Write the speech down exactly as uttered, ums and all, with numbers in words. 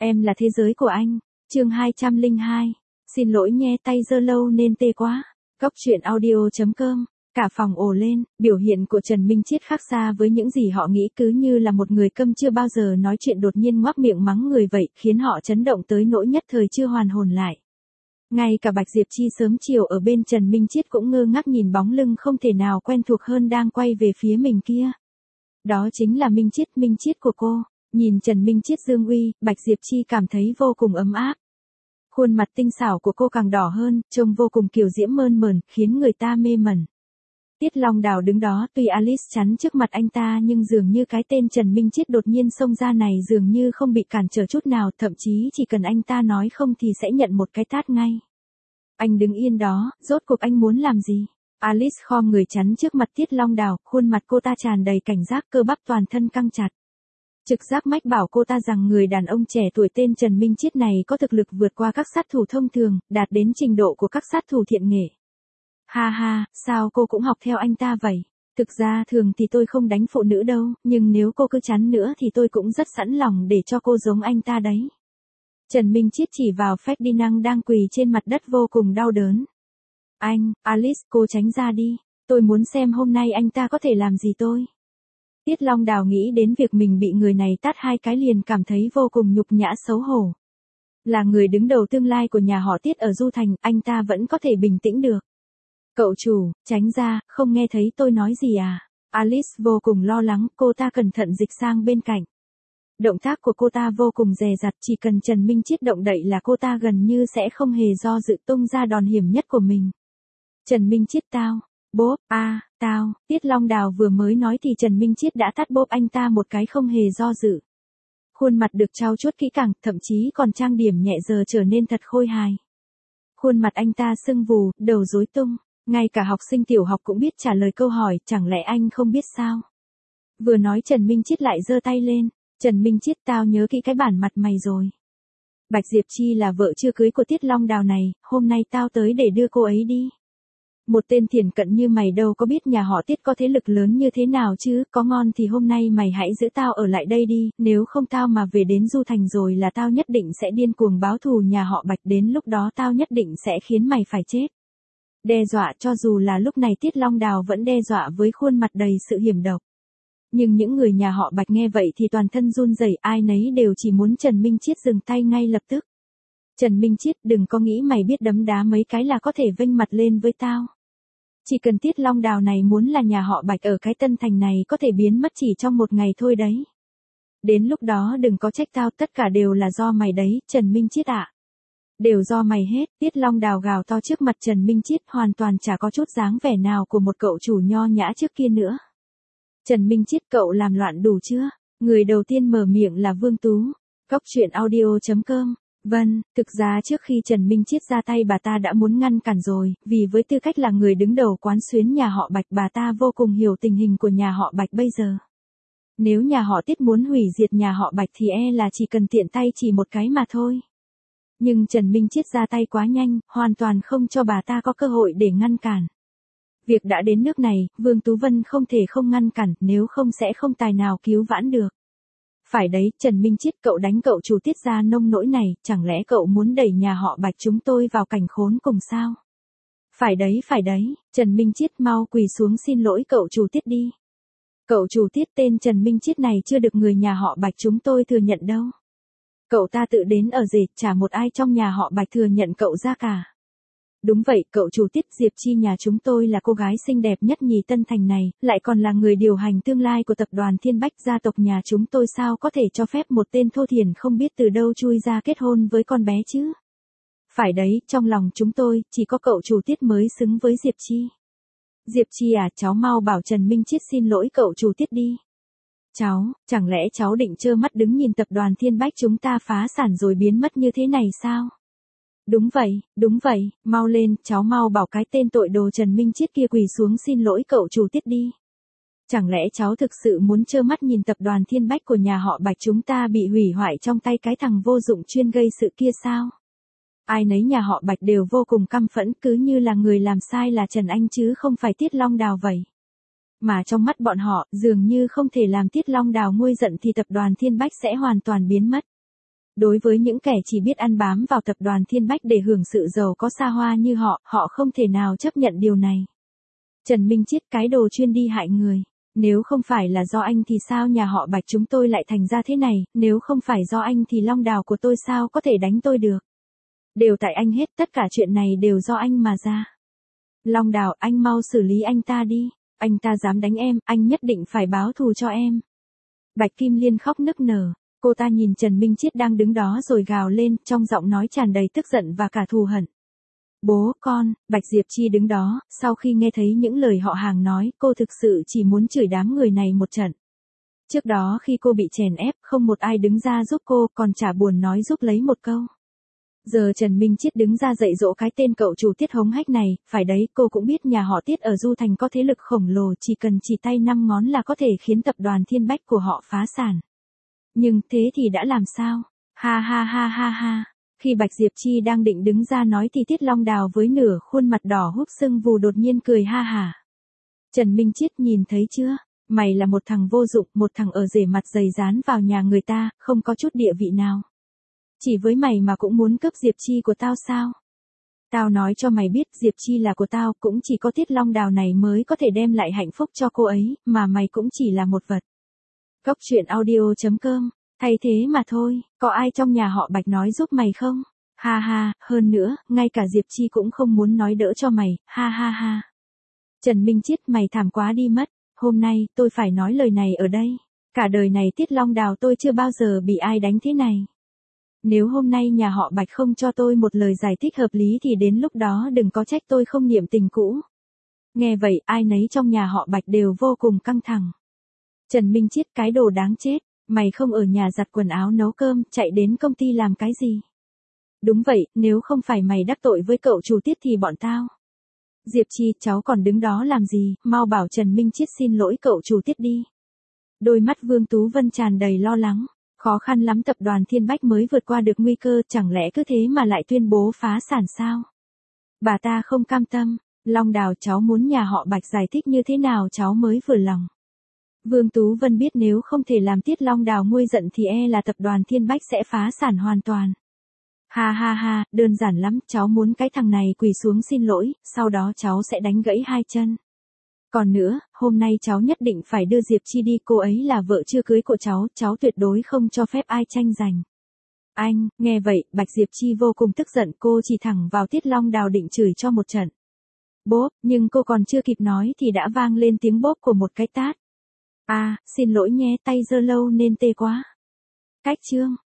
Em là thế giới của anh. Chương hai trăm lẻ hai. Xin lỗi nhé, tay giơ lâu nên tê quá. Cóc truyện audio chấm com. Cả phòng ồ lên, biểu hiện của Trần Minh Chiết khác xa với những gì họ nghĩ, cứ như là một người câm chưa bao giờ nói chuyện đột nhiên ngoác miệng mắng người vậy, khiến họ chấn động tới nỗi nhất thời chưa hoàn hồn lại. Ngay cả Bạch Diệp Chi sớm chiều ở bên Trần Minh Chiết cũng ngơ ngác nhìn bóng lưng không thể nào quen thuộc hơn đang quay về phía mình kia. Đó chính là Minh Chiết, Minh Chiết của cô. Nhìn Trần Minh Chiết dương uy, Bạch Diệp Chi cảm thấy vô cùng ấm áp. Khuôn mặt tinh xảo của cô càng đỏ hơn, trông vô cùng kiều diễm mơn mởn, khiến người ta mê mẩn. Tiết Long Đào đứng đó, tuy Alice chắn trước mặt anh ta nhưng dường như cái tên Trần Minh Chiết đột nhiên xông ra này dường như không bị cản trở chút nào, thậm chí chỉ cần anh ta nói không thì sẽ nhận một cái tát ngay. Anh đứng yên đó, rốt cuộc anh muốn làm gì? Alice khom người chắn trước mặt Tiết Long Đào, khuôn mặt cô ta tràn đầy cảnh giác, cơ bắp toàn thân căng chặt. Trực giác mách bảo cô ta rằng người đàn ông trẻ tuổi tên Trần Minh Chiết này có thực lực vượt qua các sát thủ thông thường, đạt đến trình độ của các sát thủ thiện nghệ. Ha ha, sao cô cũng học theo anh ta vậy? Thực ra thường thì tôi không đánh phụ nữ đâu, nhưng nếu cô cứ chắn nữa thì tôi cũng rất sẵn lòng để cho cô giống anh ta đấy. Trần Minh Chiết chỉ vào Ferdinand đang quỳ trên mặt đất vô cùng đau đớn. Anh, Alice, cô tránh ra đi. Tôi muốn xem hôm nay anh ta có thể làm gì tôi. Tiết Long Đào nghĩ đến việc mình bị người này tát hai cái liền cảm thấy vô cùng nhục nhã xấu hổ. Là người đứng đầu tương lai của nhà họ Tiết ở Du Thành, anh ta vẫn có thể bình tĩnh được. Cậu chủ, tránh ra, không nghe thấy tôi nói gì à? Alice vô cùng lo lắng, cô ta cẩn thận dịch sang bên cạnh. Động tác của cô ta vô cùng dè dặt, chỉ cần Trần Minh Chiết động đậy là cô ta gần như sẽ không hề do dự tung ra đòn hiểm nhất của mình. Trần Minh Chiết tao, bốp, a, à, tao, Tiết Long Đào vừa mới nói thì Trần Minh Chiết đã tát bốp anh ta một cái không hề do dự. Khuôn mặt được trau chuốt kỹ càng, thậm chí còn trang điểm nhẹ giờ trở nên thật khôi hài. Khuôn mặt anh ta sưng vù, đầu rối tung. Ngay cả học sinh tiểu học cũng biết trả lời câu hỏi, chẳng lẽ anh không biết sao? Vừa nói Trần Minh Chiết lại giơ tay lên. Trần Minh Chiết, tao nhớ kỹ cái bản mặt mày rồi. Bạch Diệp Chi là vợ chưa cưới của Tiết Long Đào này, hôm nay tao tới để đưa cô ấy đi. Một tên thiển cận như mày đâu có biết nhà họ Tiết có thế lực lớn như thế nào chứ, có ngon thì hôm nay mày hãy giữ tao ở lại đây đi, nếu không tao mà về đến Du Thành rồi là tao nhất định sẽ điên cuồng báo thù nhà họ Bạch, đến lúc đó tao nhất định sẽ khiến mày phải chết. Đe dọa, cho dù là lúc này Tiết Long Đào vẫn đe dọa với khuôn mặt đầy sự hiểm độc. Nhưng những người nhà họ Bạch nghe vậy thì toàn thân run rẩy, ai nấy đều chỉ muốn Trần Minh Chiết dừng tay ngay lập tức. Trần Minh Chiết, đừng có nghĩ mày biết đấm đá mấy cái là có thể vênh mặt lên với tao. Chỉ cần Tiết Long Đào này muốn là nhà họ Bạch ở cái Tân Thành này có thể biến mất chỉ trong một ngày thôi đấy. Đến lúc đó đừng có trách tao, tất cả đều là do mày đấy, Trần Minh Chiết ạ. Đều do mày hết, Tiết Long Đào gào to trước mặt Trần Minh Chiết, hoàn toàn chả có chút dáng vẻ nào của một cậu chủ nho nhã trước kia nữa. Trần Minh Chiết, cậu làm loạn đủ chưa? Người đầu tiên mở miệng là Vương Tú. Cóc truyện audio chấm com. Vâng, thực ra trước khi Trần Minh Chiết ra tay bà ta đã muốn ngăn cản rồi, vì với tư cách là người đứng đầu quán xuyến nhà họ Bạch, bà ta vô cùng hiểu tình hình của nhà họ Bạch bây giờ. Nếu nhà họ Tiết muốn hủy diệt nhà họ Bạch thì e là chỉ cần tiện tay chỉ một cái mà thôi. Nhưng Trần Minh Chiết ra tay quá nhanh, hoàn toàn không cho bà ta có cơ hội để ngăn cản. Việc đã đến nước này, Vương Tú Vân không thể không ngăn cản, nếu không sẽ không tài nào cứu vãn được. Phải đấy, Trần Minh Chiết, cậu đánh cậu chủ Tiết ra nông nỗi này, chẳng lẽ cậu muốn đẩy nhà họ Bạch chúng tôi vào cảnh khốn cùng sao? Phải đấy, phải đấy, Trần Minh Chiết, mau quỳ xuống xin lỗi cậu chủ Tiết đi. Cậu chủ Tiết, tên Trần Minh Chiết này chưa được người nhà họ Bạch chúng tôi thừa nhận đâu. Cậu ta tự đến ở rể, chả một ai trong nhà họ Bạch thừa nhận cậu ra cả. Đúng vậy, cậu chủ Tiết, Diệp Chi nhà chúng tôi là cô gái xinh đẹp nhất nhì Tân Thành này, lại còn là người điều hành tương lai của tập đoàn Thiên Bách, gia tộc nhà chúng tôi sao có thể cho phép một tên thô thiển không biết từ đâu chui ra kết hôn với con bé chứ? Phải đấy, trong lòng chúng tôi, chỉ có cậu chủ Tiết mới xứng với Diệp Chi. Diệp Chi à, cháu mau bảo Trần Minh Chiết xin lỗi cậu chủ Tiết đi. Cháu, chẳng lẽ cháu định trơ mắt đứng nhìn tập đoàn Thiên Bách chúng ta phá sản rồi biến mất như thế này sao? Đúng vậy, đúng vậy, mau lên, cháu mau bảo cái tên tội đồ Trần Minh Chiết kia quỳ xuống xin lỗi cậu chủ Tiết đi. Chẳng lẽ cháu thực sự muốn trơ mắt nhìn tập đoàn Thiên Bách của nhà họ Bạch chúng ta bị hủy hoại trong tay cái thằng vô dụng chuyên gây sự kia sao? Ai nấy nhà họ Bạch đều vô cùng căm phẫn, cứ như là người làm sai là Trần Anh chứ không phải Tiết Long Đào vậy. Mà trong mắt bọn họ, dường như không thể làm Tiết Long Đào nguôi giận thì tập đoàn Thiên Bách sẽ hoàn toàn biến mất. Đối với những kẻ chỉ biết ăn bám vào tập đoàn Thiên Bách để hưởng sự giàu có xa hoa như họ, họ không thể nào chấp nhận điều này. Trần Minh Chiết, cái đồ chuyên đi hại người. Nếu không phải là do anh thì sao nhà họ Bạch chúng tôi lại thành ra thế này, nếu không phải do anh thì Long Đào của tôi sao có thể đánh tôi được. Đều tại anh hết, tất cả chuyện này đều do anh mà ra. Long Đào, anh mau xử lý anh ta đi. Anh ta dám đánh em, anh nhất định phải báo thù cho em. Bạch Kim Liên khóc nức nở. Cô ta nhìn Trần Minh Chiết đang đứng đó rồi gào lên, trong giọng nói tràn đầy tức giận và cả thù hận. Bố, con, Bạch Diệp Chi đứng đó, sau khi nghe thấy những lời họ hàng nói, cô thực sự chỉ muốn chửi đám người này một trận. Trước đó khi cô bị chèn ép, không một ai đứng ra giúp cô, còn chả buồn nói giúp lấy một câu. Giờ Trần Minh Chiết đứng ra dạy dỗ cái tên cậu chủ Tiết hống hách này, phải đấy, cô cũng biết nhà họ Tiết ở Du Thành có thế lực khổng lồ, chỉ cần chỉ tay năm ngón là có thể khiến tập đoàn Thiên Bách của họ phá sản. Nhưng thế thì đã làm sao? Ha ha ha ha ha. Khi Bạch Diệp Chi đang định đứng ra nói thì Tiết Long Đào với nửa khuôn mặt đỏ húp sưng vù đột nhiên cười ha hả. Trần Minh Chiết, nhìn thấy chưa? Mày là một thằng vô dụng, một thằng ở rể mặt dày dán vào nhà người ta, không có chút địa vị nào. Chỉ với mày mà cũng muốn cướp Diệp Chi của tao sao? Tao nói cho mày biết, Diệp Chi là của tao, cũng chỉ có Tiết Long Đào này mới có thể đem lại hạnh phúc cho cô ấy, mà mày cũng chỉ là một vật. Cốc truyện audio chấm com, thay thế mà thôi, có ai trong nhà họ Bạch nói giúp mày không? Ha ha, hơn nữa, ngay cả Diệp Chi cũng không muốn nói đỡ cho mày, ha ha ha. Trần Minh Chiết, mày thảm quá đi mất, hôm nay, tôi phải nói lời này ở đây. Cả đời này Tiết Long Đào tôi chưa bao giờ bị ai đánh thế này. Nếu hôm nay nhà họ Bạch không cho tôi một lời giải thích hợp lý thì đến lúc đó đừng có trách tôi không niệm tình cũ. Nghe vậy, ai nấy trong nhà họ Bạch đều vô cùng căng thẳng. Trần Minh Chiết, cái đồ đáng chết, mày không ở nhà giặt quần áo nấu cơm, chạy đến công ty làm cái gì? Đúng vậy, nếu không phải mày đắc tội với cậu chủ Tiết thì bọn tao. Diệp Chi, cháu còn đứng đó làm gì, mau bảo Trần Minh Chiết xin lỗi cậu chủ Tiết đi. Đôi mắt Vương Tú Vân tràn đầy lo lắng, khó khăn lắm tập đoàn Thiên Bách mới vượt qua được nguy cơ, chẳng lẽ cứ thế mà lại tuyên bố phá sản sao? Bà ta không cam tâm, Long Đào, cháu muốn nhà họ Bạch giải thích như thế nào cháu mới vừa lòng. Vương Tú Vân biết nếu không thể làm Tiết Long Đào nguôi giận thì e là tập đoàn Thiên Bách sẽ phá sản hoàn toàn. Ha ha ha, đơn giản lắm, cháu muốn cái thằng này quỳ xuống xin lỗi, sau đó cháu sẽ đánh gãy hai chân. Còn nữa, hôm nay cháu nhất định phải đưa Diệp Chi đi, cô ấy là vợ chưa cưới của cháu, cháu tuyệt đối không cho phép ai tranh giành. Anh, nghe vậy, Bạch Diệp Chi vô cùng tức giận, cô chỉ thẳng vào Tiết Long Đào định chửi cho một trận. Bốp, nhưng cô còn chưa kịp nói thì đã vang lên tiếng bốp của một cái tát. À, xin lỗi nhé, tay giơ lâu nên tê quá. Cách chương.